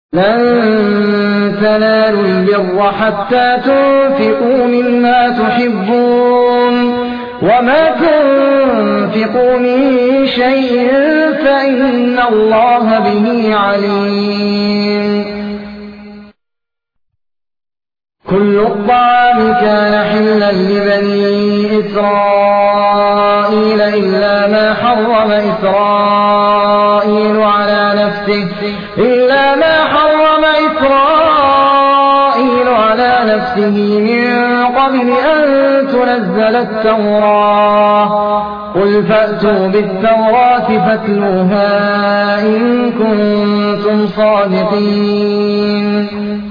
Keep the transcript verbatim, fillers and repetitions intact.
لن تنالوا البر حتى تنفقوا مما تحبون وما تنفقوا من شيء فإن الله به عليم. كل الطعام كان حلا لبني إسرائيل إلا ما حرم إسرائيل على نفسه إلا ما حرم إسرائيل على نفسه من قبل أن تنزل التوراة. قل فأتوا بالتوراة فاتلوها إن كنتم صادقين.